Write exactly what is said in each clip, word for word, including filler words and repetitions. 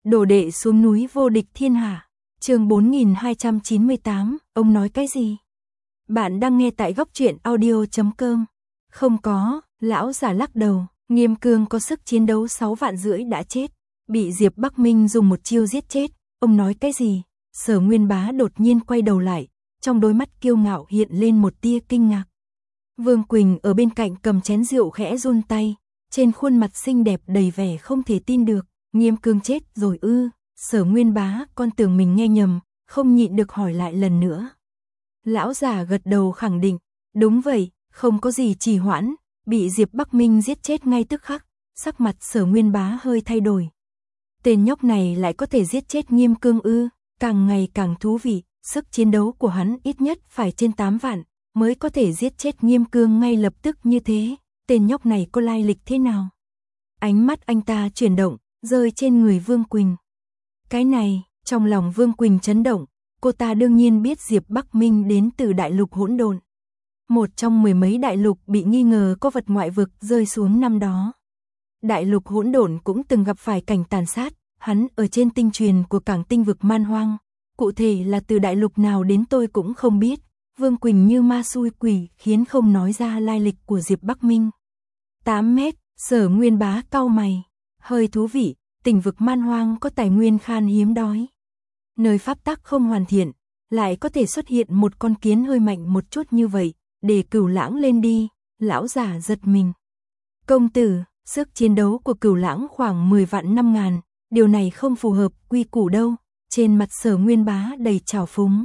Đồ đệ xuống núi vô địch thiên hạ. Chương bốn nghìn hai trăm chín mươi tám, ông nói cái gì? Bạn đang nghe tại góc truyện audio chấm com. Không có, lão giả lắc đầu, Nghiêm Cương có sức chiến đấu sáu vạn rưỡi đã chết, bị Diệp Bắc Minh dùng một chiêu giết chết, ông nói cái gì? Sở Nguyên Bá đột nhiên quay đầu lại, trong đôi mắt kiêu ngạo hiện lên một tia kinh ngạc. Vương Quỳnh ở bên cạnh cầm chén rượu khẽ run tay, trên khuôn mặt xinh đẹp đầy vẻ không thể tin được, Nghiêm Cương chết rồi ư? Sở Nguyên Bá, con tưởng mình nghe nhầm, không nhịn được hỏi lại lần nữa. Lão già gật đầu khẳng định, đúng vậy, không có gì trì hoãn, bị Diệp Bắc Minh giết chết ngay tức khắc, sắc mặt Sở Nguyên Bá hơi thay đổi. Tên nhóc này lại có thể giết chết Nghiêm Cương ư? Càng ngày càng thú vị, sức chiến đấu của hắn ít nhất phải trên tám vạn, mới có thể giết chết Nghiêm Cương ngay lập tức như thế, tên nhóc này có lai lịch thế nào? Ánh mắt anh ta chuyển động, rơi trên người Vương Quỳnh. Cái này, trong lòng Vương Quỳnh chấn động, cô ta đương nhiên biết Diệp Bắc Minh đến từ đại lục hỗn độn. Một trong mười mấy đại lục bị nghi ngờ có vật ngoại vực rơi xuống năm đó. Đại lục hỗn độn cũng từng gặp phải cảnh tàn sát, hắn ở trên tinh truyền của cảng tinh vực man hoang. Cụ thể là từ đại lục nào đến tôi cũng không biết. Vương Quỳnh như ma xui quỷ khiến không nói ra lai lịch của Diệp Bắc Minh. tám mét, Sở Nguyên Bá cau mày. Hơi thú vị, tinh vực man hoang có tài nguyên khan hiếm đói. Nơi pháp tắc không hoàn thiện, lại có thể xuất hiện một con kiến hơi mạnh một chút như vậy, để Cửu Lãng lên đi, lão giả giật mình. Công tử, sức chiến đấu của Cửu Lãng khoảng mười vạn năm ngàn, điều này không phù hợp quy củ đâu, trên mặt Sở Nguyên Bá đầy trào phúng.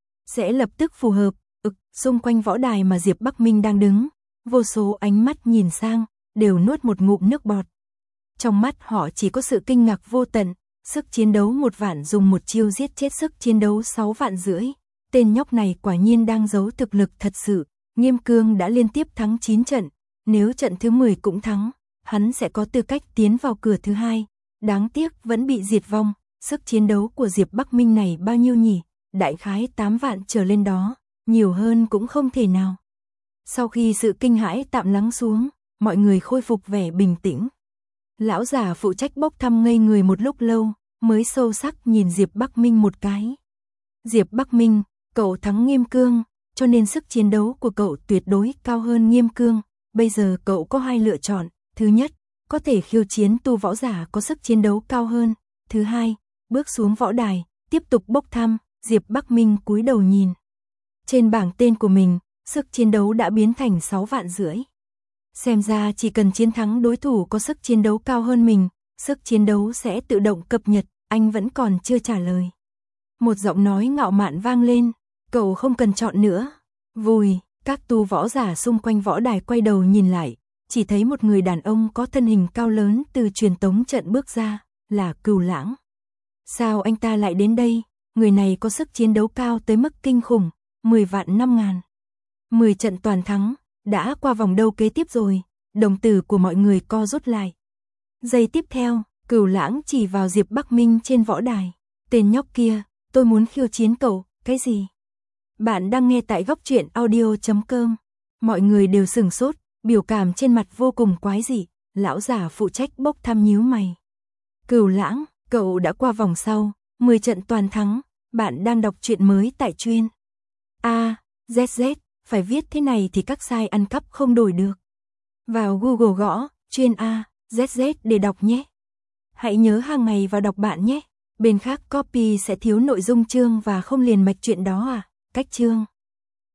Sẽ lập tức phù hợp, ực, xung quanh võ đài mà Diệp Bắc Minh đang đứng, vô số ánh mắt nhìn sang, đều nuốt một ngụm nước bọt. Trong mắt họ chỉ có sự kinh ngạc vô tận, sức chiến đấu một vạn dùng một chiêu giết chết sức chiến đấu sáu vạn rưỡi. Tên nhóc này quả nhiên đang giấu thực lực thật sự, Nghiêm Cương đã liên tiếp thắng chín trận, nếu trận thứ mười cũng thắng, hắn sẽ có tư cách tiến vào cửa thứ hai. Đáng tiếc vẫn bị diệt vong, sức chiến đấu của Diệp Bắc Minh này bao nhiêu nhỉ? Đại khái tám vạn trở lên đó, nhiều hơn cũng không thể nào. Sau khi sự kinh hãi tạm lắng xuống, mọi người khôi phục vẻ bình tĩnh. Lão già phụ trách bốc thăm ngây người một lúc lâu, mới sâu sắc nhìn Diệp Bắc Minh một cái. Diệp Bắc Minh, cậu thắng Nghiêm Cương, cho nên sức chiến đấu của cậu tuyệt đối cao hơn Nghiêm Cương. Bây giờ cậu có hai lựa chọn, thứ nhất, có thể khiêu chiến tu võ giả có sức chiến đấu cao hơn. Thứ hai, bước xuống võ đài, tiếp tục bốc thăm. Diệp Bắc Minh cúi đầu nhìn. Trên bảng tên của mình, sức chiến đấu đã biến thành sáu vạn rưỡi. Xem ra chỉ cần chiến thắng đối thủ có sức chiến đấu cao hơn mình, sức chiến đấu sẽ tự động cập nhật, anh vẫn còn chưa trả lời. Một giọng nói ngạo mạn vang lên, cậu không cần chọn nữa. Vùi, các tu võ giả xung quanh võ đài quay đầu nhìn lại, chỉ thấy một người đàn ông có thân hình cao lớn từ truyền tống trận bước ra, là Cửu Lãng. Sao anh ta lại đến đây? Người này có sức chiến đấu cao tới mức kinh khủng, mười vạn năm ngàn. mười trận toàn thắng, đã qua vòng đấu kế tiếp rồi, đồng tử của mọi người co rút lại. Giây tiếp theo, Cửu Lãng chỉ vào Diệp Bắc Minh trên võ đài. Tên nhóc kia, tôi muốn khiêu chiến cậu, cái gì? Bạn đang nghe tại góc truyện audio chấm com. Mọi người đều sửng sốt, biểu cảm trên mặt vô cùng quái dị, lão giả phụ trách bốc thăm nhíu mày. Cửu Lãng, cậu đã qua vòng sau, mười trận toàn thắng. Bạn đang đọc truyện mới tại chuyên A, Z Z, phải viết thế này thì các site ăn cắp không đổi được. Vào Google gõ, chuyên A, Z Z để đọc nhé. Hãy nhớ hàng ngày vào đọc bạn nhé. Bên khác copy sẽ thiếu nội dung chương và không liền mạch chuyện đó à, cách chương.